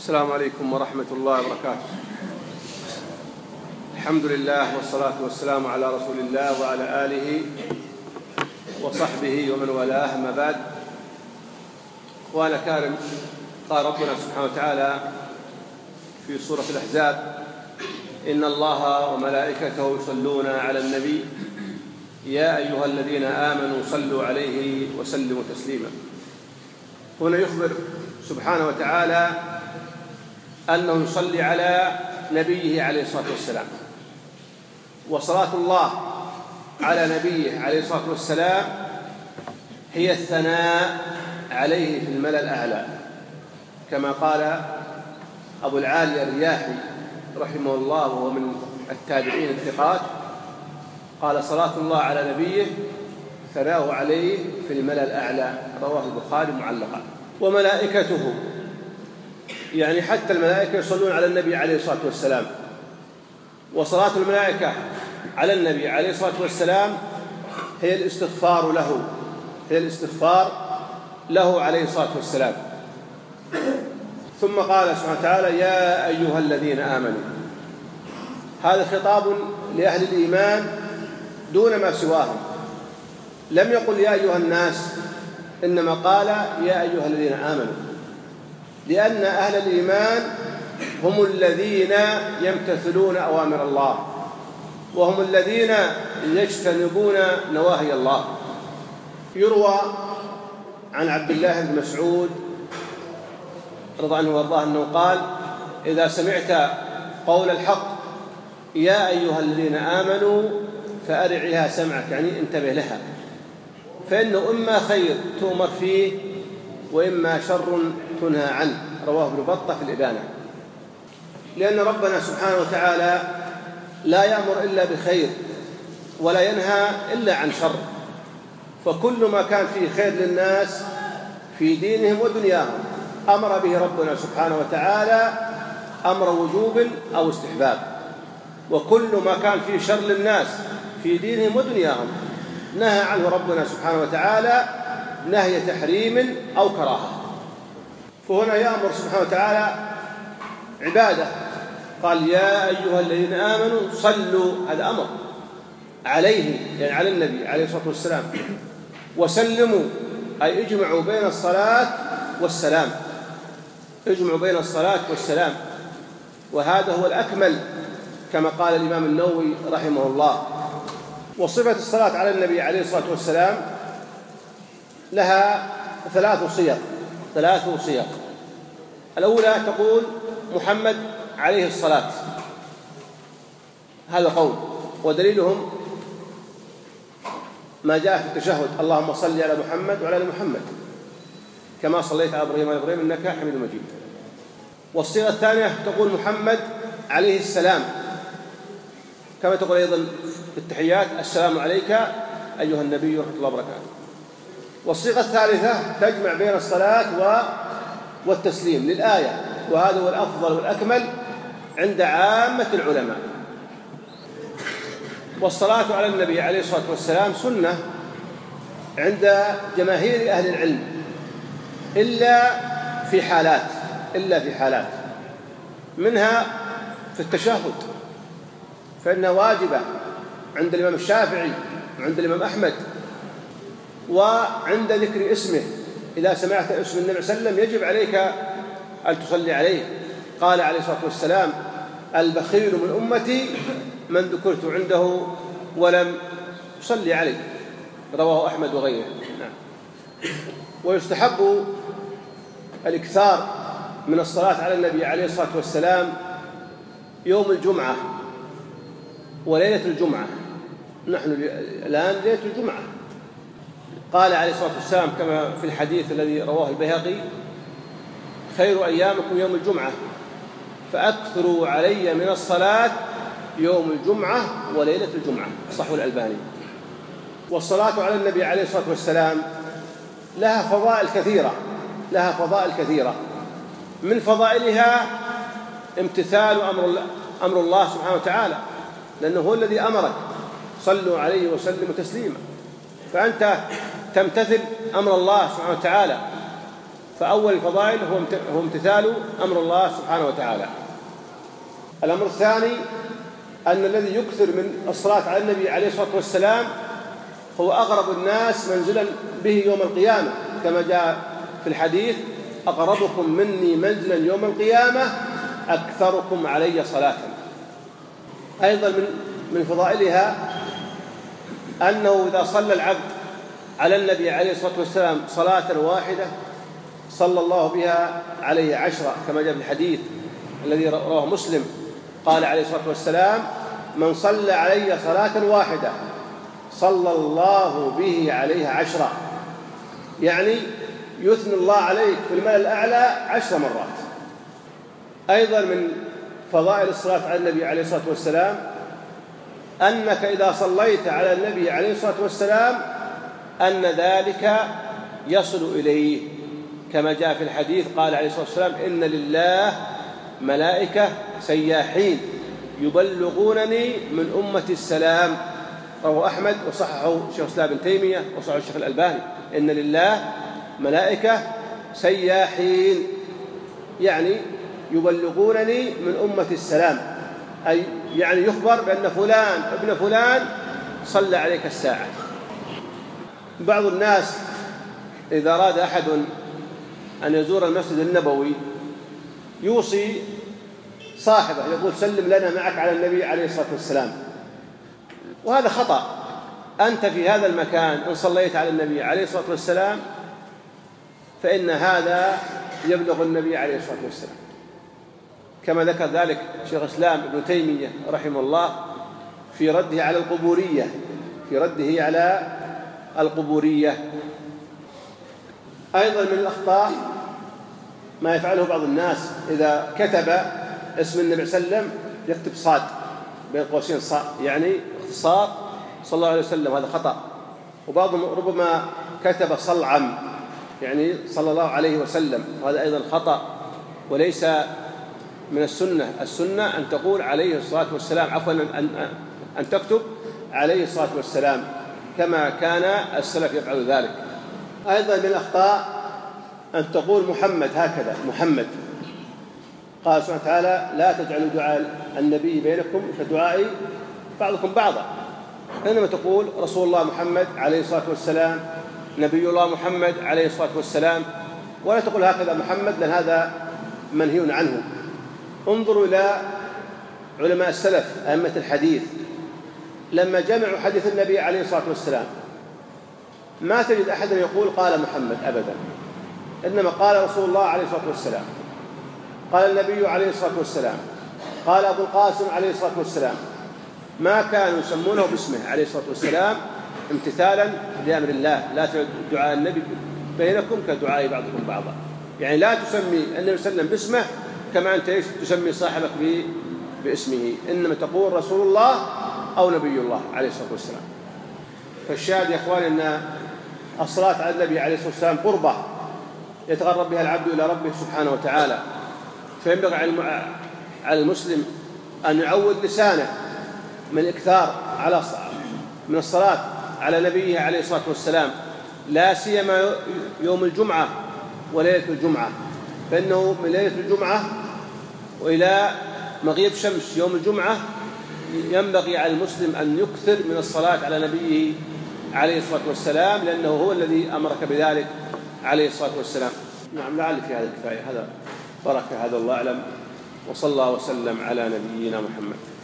السلام عليكم ورحمة الله وبركاته. الحمد لله والصلاة والسلام على رسول الله وعلى آله وصحبه ومن والاه، أما بعد. وأنا كارم، قال ربنا سبحانه وتعالى في سورة الأحزاب: إن الله وملائكته يصلون على النبي يا أيها الذين آمنوا صلوا عليه وسلموا تسليما. هنا يخبر سبحانه وتعالى أنه يصلي على نبيه عليه الصلاة والسلام، وصلاة الله على نبيه عليه الصلاة والسلام هي الثناء عليه في الملأ الأعلى، كما قال أبو العالي الرياحي رحمه الله وهو من التابعين الثقات، قال: صلاة الله على نبيه ثناؤه عليه في الملأ الأعلى، رواه البخاري معلقا. وملائكته، يعني حتى الملائكة يصلون على النبي عليه الصلاة والسلام، وصلاة الملائكة على النبي عليه الصلاة والسلام هي الاستغفار له عليه الصلاة والسلام. ثم قال سبحانه وتعالى: يا أيها الذين آمنوا. هذا خطاب لأهل الإيمان دون ما سواهم، لم يقل يا أيها الناس، إنما قال يا أيها الذين آمنوا، لأن أهل الإيمان هم الذين يمتثلون أوامر الله، وهم الذين يجتنبون نواهي الله. يروى عن عبد الله بن مسعود رضي عنه وارضاه أنه قال: إذا سمعت قول الحق يا أيها الذين آمنوا فأرعها سمعك، يعني انتبه لها، فإنه إما خير تؤمر فيه وإما شر تنهى عنه. رواه ابن بطة في الإبانة. لأن ربنا سبحانه وتعالى لا يأمر إلا بخير ولا ينهى إلا عن شر، فكل ما كان فيه خير للناس في دينهم ودنياهم أمر به ربنا سبحانه وتعالى أمر وجوب أو استحباب، وكل ما كان فيه شر للناس في دينهم ودنياهم نهى عنه ربنا سبحانه وتعالى نهي تحريم أو كراهة. فهنا يأمر سبحانه وتعالى عباده، قال: يا أيها الذين آمنوا صلوا، هذا أمر عليه، يعني على النبي عليه الصلاة والسلام، وسلموا، أي اجمعوا بين الصلاة والسلام، اجمعوا بين الصلاة والسلام، وهذا هو الأكمل كما قال الإمام النووي رحمه الله. وصفة الصلاة على النبي عليه الصلاة والسلام لها ثلاث صيغ. الأولى تقول محمد عليه الصلاة، هذا قول، ودليلهم ما جاء في التشهد: اللهم صل على محمد وعلى آل محمد كما صليت على إبراهيم وعلى إبراهيم إنك حميد مجيد. والصيغة الثانية تقول محمد عليه السلام، كما تقول أيضا في التحيات: السلام عليك أيها النبي ورحمة الله وبركاته. والصيغة الثالثة تجمع بين الصلاة والتسليم للآية، وهذا هو الأفضل والأكمل عند عامة العلماء. والصلاة على النبي عليه الصلاة والسلام سنة عند جماهير أهل العلم إلا في حالات، منها في التشهد، فإنها واجبة عند الإمام الشافعي وعند الإمام أحمد، وعند ذكر اسمه، إذا سمعت اسم النبي صلى الله عليه وسلم يجب عليك أن تصلي عليه. قال عليه الصلاة والسلام: البخيل من أمتي من ذكرت عنده ولم يصلي عليه، رواه أحمد وغيره. ويستحب الإكثار من الصلاة على النبي عليه الصلاة والسلام يوم الجمعة وليلة الجمعة. نحن الآن ليلة الجمعة، قال عليه الصلاة والسلام كما في الحديث الذي رواه البيهقي: خير أيامكم يوم الجمعة، فأكثروا علي من الصلاة يوم الجمعة وليلة الجمعة، صحيح الألباني. والصلاة على النبي عليه الصلاة والسلام لها فضائل كثيرة، من فضائلها امتثال أمر الله سبحانه وتعالى، لأنه هو الذي أمرك: صلوا عليه وسلموا تسليما، فأنت تمتثل أمر الله سبحانه وتعالى. فأول الفضائل هو امتثال أمر الله سبحانه وتعالى. الأمر الثاني أن الذي يكثر من الصلاة على النبي عليه الصلاة والسلام هو أقرب الناس منزلا به يوم القيامة، كما جاء في الحديث: أقربكم مني منزلا يوم القيامة أكثركم علي صلاة. أيضا من فضائلها أنه إذا صلى العبد على النبي عليه الصلاة والسلام صلاة واحدة صلى الله بها عليه 10، كما جاء في الحديث الذي رواه مسلم، قال عليه الصلاة والسلام: من صلى علي صلاة واحدة صلى الله به عليه 10، يعني يثني الله عليك في الملأ الأعلى 10 مرات. أيضا من فضائل الصلاة على النبي عليه الصلاة والسلام أنك إذا صليت على النبي عليه الصلاة والسلام أن ذلك يصل إليه، كما جاء في الحديث قال عليه الصلاة والسلام: إن لله ملائكة سياحين يبلغونني من أمة السلام، رواه أحمد وصححه شيخ الإسلام ابن تيمية وصححه الشيخ الألباني. إن لله ملائكة سياحين، يعني يبلغونني من أمة السلام، أي يعني يخبر بأن فلان ابن فلان صلى عليك الساعة. بعض الناس إذا أراد أحد أن يزور المسجد النبوي يوصي صاحبه، يقول: سلم لنا معك على النبي عليه الصلاة والسلام، وهذا خطأ. أنت في هذا المكان إن صليت على النبي عليه الصلاة والسلام فإن هذا يبلغ النبي عليه الصلاة والسلام، كما ذكر ذلك شيخ الإسلام ابن تيمية رحمه الله في رده على القبورية. أيضا من الأخطاء ما يفعله بعض الناس: إذا كتب اسم النبي صلى الله عليه وسلم يكتب صاد بين قوسين صاد، يعني اختصار صلى الله عليه وسلم، هذا خطأ. وبعضهم ربما كتب صلعم، يعني صلى الله عليه وسلم، وهذا أيضا خطأ وليس من السنة أن تقول عليه الصلاة والسلام، عفوا أن تكتب عليه الصلاة والسلام كما كان السلف يفعل ذلك. أيضا من الأخطاء أن تقول محمد، هكذا محمد. قال سبحانه وتعالى: لا تجعلوا دعاء النبي بينكم كدعاء بعضكم بعضا، إنما تقول رسول الله محمد عليه الصلاة والسلام، نبي الله محمد عليه الصلاة والسلام، ولا تقول هكذا محمد، لأن هذا منهي عنه. انظروا إلى علماء السلف أئمة الحديث لما جمعوا حديث النبي عليه الصلاة والسلام ما تجد أحدا يقول قال محمد أبدا، إنما قال رسول الله عليه الصلاة والسلام، قال النبي عليه الصلاة والسلام، قال أبو القاسم عليه الصلاة والسلام. ما كانوا يسمونه باسمه عليه الصلاة والسلام امتثالا لأمر الله: لا تجعلوا دعاء النبي بينكم كدعاء بعضكم بعضا، يعني لا تسمي النبي صلى الله عليه وسلم باسمه كما أنت تسمي صاحبك باسمه، إنما تقول رسول الله أو نبي الله عليه الصلاة والسلام. فالشاهد يا أخواني أن الصلاة على النبي عليه الصلاة والسلام قربة يتقرب بها العبد إلى ربه سبحانه وتعالى، فينبغي على المسلم أن يعود لسانه من الإكثار من الصلاة على نبيه عليه الصلاة والسلام، لا سيما يوم الجمعة وليلة الجمعة، فإنه من ليلة الجمعة وإلى مغيب شمس يوم الجمعة ينبغي على المسلم أن يكثر من الصلاة على نبيه عليه الصلاة والسلام، لأنه هو الذي أمرك بذلك عليه الصلاة والسلام. نعم، لعل في هذا الكفاية، هذا بركة، هذا الله أعلم، وصلى الله وسلم على نبينا محمد.